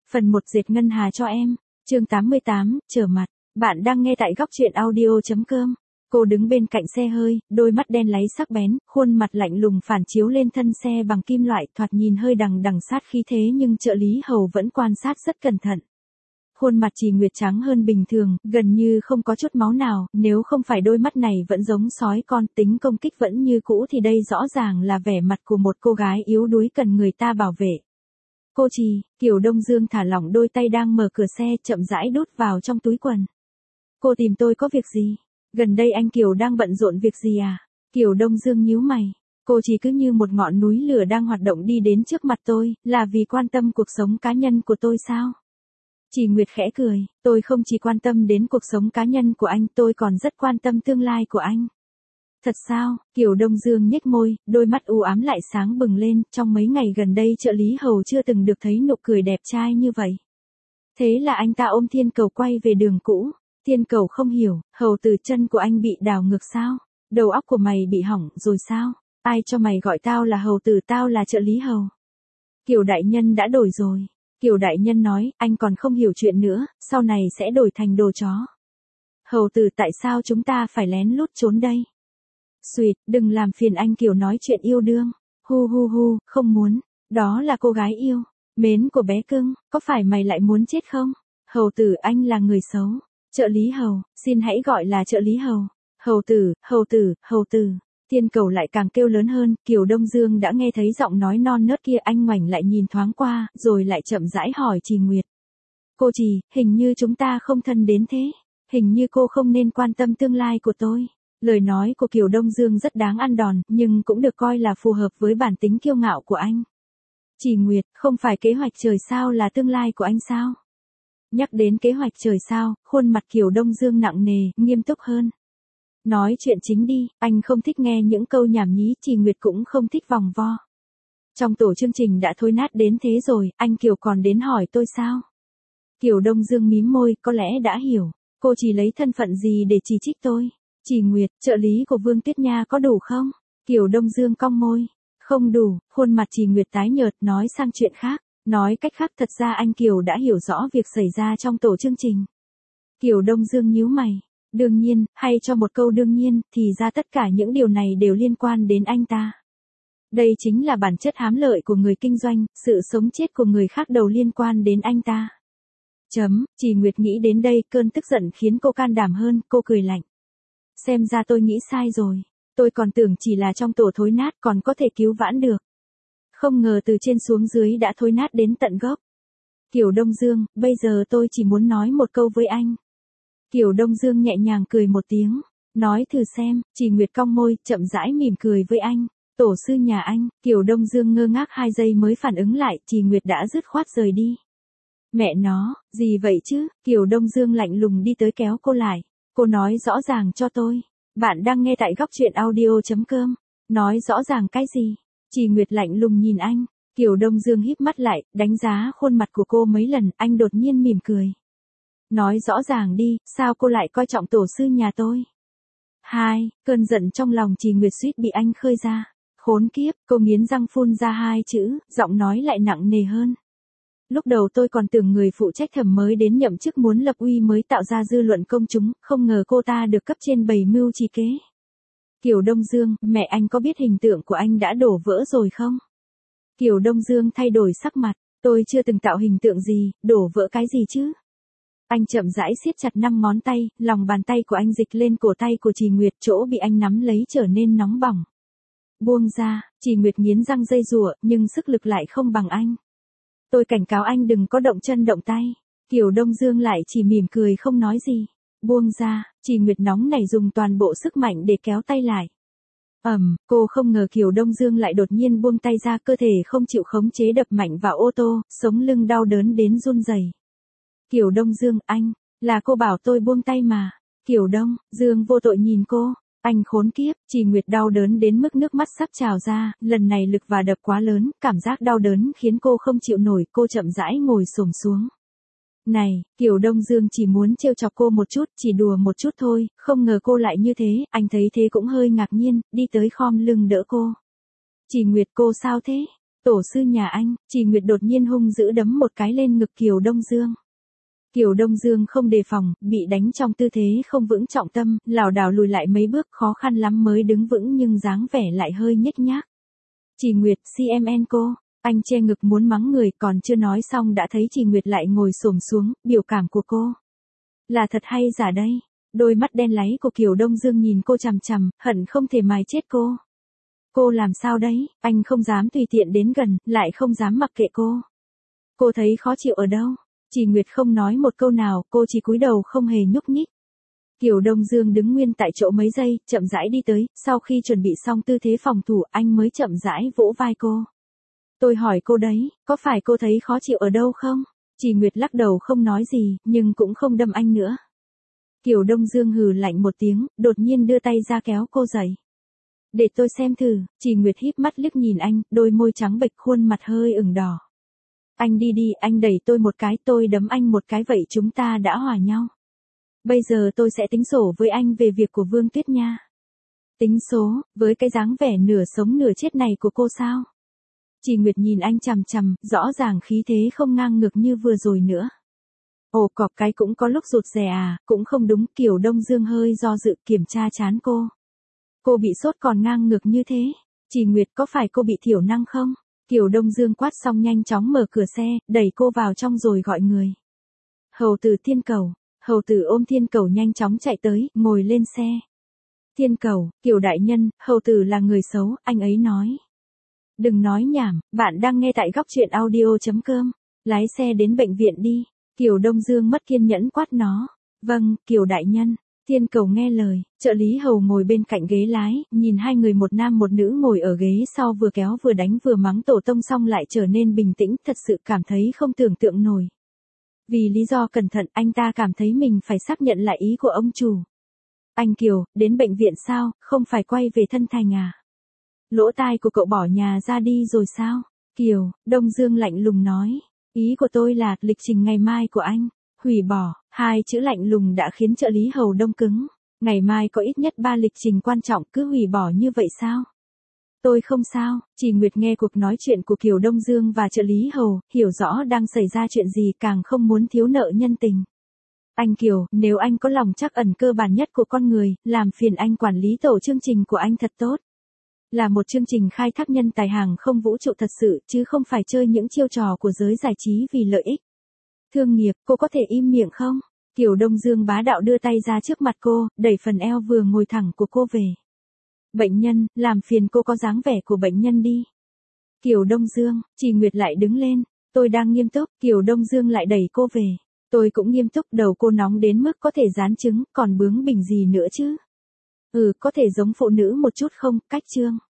Phần 1 dệt ngân hà cho em. Chương 88, trở mặt. Bạn đang nghe tại góc truyện audio.com. Cô đứng bên cạnh xe hơi, đôi mắt đen láy sắc bén, khuôn mặt lạnh lùng phản chiếu lên thân xe bằng kim loại, thoạt nhìn hơi đằng đằng sát khí thế nhưng trợ lý Hầu vẫn quan sát rất cẩn thận. Khuôn mặt Trì Nguyệt trắng hơn bình thường, gần như không có chút máu nào, nếu không phải đôi mắt này vẫn giống sói con, tính công kích vẫn như cũ thì đây rõ ràng là vẻ mặt của một cô gái yếu đuối cần người ta bảo vệ. Cô Trì, Kiều Đông Dương thả lỏng đôi tay đang mở cửa xe, chậm rãi đút vào trong túi quần. Cô tìm tôi có việc gì? Gần đây anh Kiều đang bận rộn việc gì à? Kiều Đông Dương nhíu mày. Cô Trì cứ như một ngọn núi lửa đang hoạt động đi đến trước mặt tôi, là vì quan tâm cuộc sống cá nhân của tôi sao? Trì Nguyệt khẽ cười, tôi không chỉ quan tâm đến cuộc sống cá nhân của anh, tôi còn rất quan tâm tương lai của anh. Thật sao? Kiều Đông Dương nhếch môi, đôi mắt u ám lại sáng bừng lên, trong mấy ngày gần đây trợ lý Hầu chưa từng được thấy nụ cười đẹp trai như vậy. Thế là anh ta ôm Thiên Cầu quay về đường cũ. Thiên Cầu không hiểu, Hầu từ chân của anh bị đào ngược sao? Đầu óc của mày bị hỏng rồi sao? Ai cho mày gọi tao là Hầu tử, tao là trợ lý Hầu. Kiều đại nhân đã đổi rồi. Kiều đại nhân nói, anh còn không hiểu chuyện nữa, sau này sẽ đổi thành đồ chó. Hầu tử, tại sao chúng ta phải lén lút trốn đây? Xuyệt, đừng làm phiền anh Kiều nói chuyện yêu đương. Hu hu hu, không muốn. Đó là cô gái yêu mến của bé cưng, có phải mày lại muốn chết không? Hầu tử, anh là người xấu. Trợ lý Hầu, xin hãy gọi là trợ lý Hầu. Hầu tử, hầu tử, hầu tử. Thiên Cầu lại càng kêu lớn hơn, Kiều Đông Dương đã nghe thấy giọng nói non nớt kia, anh ngoảnh lại nhìn thoáng qua, rồi lại chậm rãi hỏi Trì Nguyệt. Cô Trì, hình như chúng ta không thân đến thế. Hình như cô không nên quan tâm tương lai của tôi. Lời nói của Kiều Đông Dương rất đáng ăn đòn, nhưng cũng được coi là phù hợp với bản tính kiêu ngạo của anh. Trì Nguyệt, không phải kế hoạch trời sao là tương lai của anh sao? Nhắc đến kế hoạch trời sao, khuôn mặt Kiều Đông Dương nặng nề, nghiêm túc hơn. Nói chuyện chính đi, anh không thích nghe những câu nhảm nhí, Trì Nguyệt cũng không thích vòng vo. Trong tổ chương trình đã thối nát đến thế rồi, anh Kiều còn đến hỏi tôi sao? Kiều Đông Dương mím môi, có lẽ đã hiểu. Cô chỉ lấy thân phận gì để chỉ trích tôi? Trì Nguyệt, trợ lý của Vương Tuyết Nha có đủ không? Kiều Đông Dương cong môi. Không đủ, khuôn mặt Trì Nguyệt tái nhợt, nói sang chuyện khác. Nói cách khác, thật ra anh Kiều đã hiểu rõ việc xảy ra trong tổ chương trình. Kiều Đông Dương nhíu mày. Đương nhiên, hay cho một câu đương nhiên, thì ra tất cả những điều này đều liên quan đến anh ta. Đây chính là bản chất hám lợi của người kinh doanh, sự sống chết của người khác đều liên quan đến anh ta. Trì Nguyệt nghĩ đến đây, cơn tức giận khiến cô can đảm hơn, cô cười lạnh. Xem ra tôi nghĩ sai rồi. Tôi còn tưởng chỉ là trong tổ thối nát còn có thể cứu vãn được. Không ngờ từ trên xuống dưới đã thối nát đến tận gốc. Kiều Đông Dương, bây giờ tôi chỉ muốn nói một câu với anh. Kiều Đông Dương nhẹ nhàng cười một tiếng. Nói thử xem, Trì Nguyệt cong môi, chậm rãi mỉm cười với anh. Tổ sư nhà anh, Kiều Đông Dương ngơ ngác 2 giây mới phản ứng lại, Trì Nguyệt đã dứt khoát rời đi. Mẹ nó, gì vậy chứ? Kiều Đông Dương lạnh lùng đi tới kéo cô lại. Cô nói rõ ràng cho tôi. Bạn đang nghe tại góc truyện audio.com. Nói rõ ràng cái gì? Trì Nguyệt lạnh lùng nhìn anh. Kiều Đông Dương híp mắt lại, đánh giá khuôn mặt của cô mấy lần, anh đột nhiên mỉm cười. Nói rõ ràng đi, sao cô lại coi trọng tổ sư nhà tôi? Cơn giận trong lòng Trì Nguyệt suýt bị anh khơi ra. Khốn kiếp, cô nghiến răng phun ra 2 chữ, giọng nói lại nặng nề hơn. Lúc đầu tôi còn tưởng người phụ trách thẩm mới đến nhậm chức muốn lập uy mới tạo ra dư luận công chúng, không ngờ cô ta được cấp trên bày mưu trì kế. Kiều Đông Dương, mẹ anh có biết hình tượng của anh đã đổ vỡ rồi không? Kiều Đông Dương thay đổi sắc mặt, tôi chưa từng tạo hình tượng gì, đổ vỡ cái gì chứ? Anh chậm rãi siết chặt 5 ngón tay, lòng bàn tay của anh dịch lên cổ tay của Trì Nguyệt, chỗ bị anh nắm lấy trở nên nóng bỏng. Buông ra, Trì Nguyệt nghiến răng dây dùa, nhưng sức lực lại không bằng anh. Tôi cảnh cáo anh đừng có động chân động tay. Kiều Đông Dương lại chỉ mỉm cười không nói gì. Buông ra, Trì Nguyệt nóng nảy dùng toàn bộ sức mạnh để kéo tay lại. Cô không ngờ Kiều Đông Dương lại đột nhiên buông tay ra, cơ thể không chịu khống chế đập mạnh vào ô tô, sống lưng đau đớn đến run rẩy. Kiều Đông Dương, anh, là cô bảo tôi buông tay mà. Kiều Đông Dương vô tội nhìn cô. Anh khốn kiếp, Trì Nguyệt đau đớn đến mức nước mắt sắp trào ra, lần này lực và đập quá lớn, cảm giác đau đớn khiến cô không chịu nổi, cô chậm rãi ngồi xổm xuống. Này, Kiều Đông Dương chỉ muốn trêu chọc cô một chút, chỉ đùa một chút thôi, không ngờ cô lại như thế, anh thấy thế cũng hơi ngạc nhiên, đi tới khom lưng đỡ cô. Trì Nguyệt, cô sao thế? Tổ sư nhà anh, Chỉ Nguyệt đột nhiên hung dữ đấm một cái lên ngực Kiều Đông Dương. Kiều Đông Dương không đề phòng, bị đánh trong tư thế không vững trọng tâm, lảo đảo lùi lại mấy bước, khó khăn lắm mới đứng vững nhưng dáng vẻ lại hơi nhếch nhác. Chỉ Nguyệt, CMN cô, anh che ngực muốn mắng người, còn chưa nói xong đã thấy Chỉ Nguyệt lại ngồi xổm xuống, biểu cảm của cô là thật hay giả đây? Đôi mắt đen láy của Kiều Đông Dương nhìn cô chằm chằm, hận không thể mài chết cô. Cô làm sao đấy, anh không dám tùy tiện đến gần, lại không dám mặc kệ cô. Cô thấy khó chịu ở đâu? Chỉ Nguyệt không nói một câu nào, cô chỉ cúi đầu không hề nhúc nhích. Kiều Đông Dương đứng nguyên tại chỗ mấy giây, chậm rãi đi tới, sau khi chuẩn bị xong tư thế phòng thủ, anh mới chậm rãi vỗ vai cô. Tôi hỏi cô đấy, có phải cô thấy khó chịu ở đâu không? Chỉ Nguyệt lắc đầu không nói gì, nhưng cũng không đâm anh nữa. Kiều Đông Dương hừ lạnh một tiếng, đột nhiên đưa tay ra kéo cô dậy. Để tôi xem thử, Chỉ Nguyệt híp mắt liếc nhìn anh, đôi môi trắng bệch, khuôn mặt hơi ửng đỏ. Anh đi đi, anh đẩy tôi một cái, tôi đấm anh một cái, vậy chúng ta đã hòa nhau. Bây giờ tôi sẽ tính sổ với anh về việc của Vương Tuyết nha. Tính số, với cái dáng vẻ nửa sống nửa chết này của cô sao? Chỉ Nguyệt nhìn anh chằm chằm, rõ ràng khí thế không ngang ngược như vừa rồi nữa. Ồ, cọp cái cũng có lúc rụt rè à, cũng không đúng. Kiều Đông Dương hơi do dự, kiểm tra trán cô. Cô bị sốt còn ngang ngược như thế. Chỉ Nguyệt, có phải cô bị thiểu năng không? Kiều Đông Dương quát xong nhanh chóng mở cửa xe, đẩy cô vào trong rồi gọi người. Hầu tử Thiên Cầu. Hầu tử ôm Thiên Cầu nhanh chóng chạy tới, ngồi lên xe. Thiên Cầu, Kiều đại nhân, hầu tử là người xấu, anh ấy nói. Đừng nói nhảm, bạn đang nghe tại góc truyện audio.com. Lái xe đến bệnh viện đi. Kiều Đông Dương mất kiên nhẫn quát nó. Vâng, Kiều đại nhân. Thiên Cầu nghe lời, trợ lý hầu ngồi bên cạnh ghế lái, nhìn hai người một nam một nữ ngồi ở ghế sau vừa kéo vừa đánh vừa mắng tổ tông xong lại trở nên bình tĩnh, thật sự cảm thấy không tưởng tượng nổi. Vì lý do cẩn thận, anh ta cảm thấy mình phải xác nhận lại ý của ông chủ. Anh Kiều, đến bệnh viện sao, không phải quay về Thân Thành à? Lỗ tai của cậu bỏ nhà ra đi rồi sao? Kiều, Đông Dương lạnh lùng nói. Ý của tôi là, lịch trình ngày mai của anh. Hủy bỏ, hai chữ lạnh lùng đã khiến trợ lý hầu đông cứng. Ngày mai có ít nhất 3 lịch trình quan trọng, cứ hủy bỏ như vậy sao? Tôi không sao. Chỉ Nguyệt nghe cuộc nói chuyện của Kiều Đông Dương và trợ lý hầu, hiểu rõ đang xảy ra chuyện gì, càng không muốn thiếu nợ nhân tình. Anh Kiều, nếu anh có lòng trắc ẩn cơ bản nhất của con người, làm phiền anh quản lý tổ chương trình của anh thật tốt. Là một chương trình khai thác nhân tài hàng không vũ trụ thật sự, chứ không phải chơi những chiêu trò của giới giải trí vì lợi ích. Thương nghiệp, cô có thể im miệng không? Kiều Đông Dương bá đạo đưa tay ra trước mặt cô, đẩy phần eo vừa ngồi thẳng của cô về. Bệnh nhân, làm phiền cô có dáng vẻ của bệnh nhân đi. Kiều Đông Dương, Chỉ Nguyệt lại đứng lên. Tôi đang nghiêm túc, Kiều Đông Dương lại đẩy cô về. Tôi cũng nghiêm túc, đầu cô nóng đến mức có thể dán trứng, còn bướng bỉnh gì nữa chứ? Có thể giống phụ nữ một chút không, cách trương.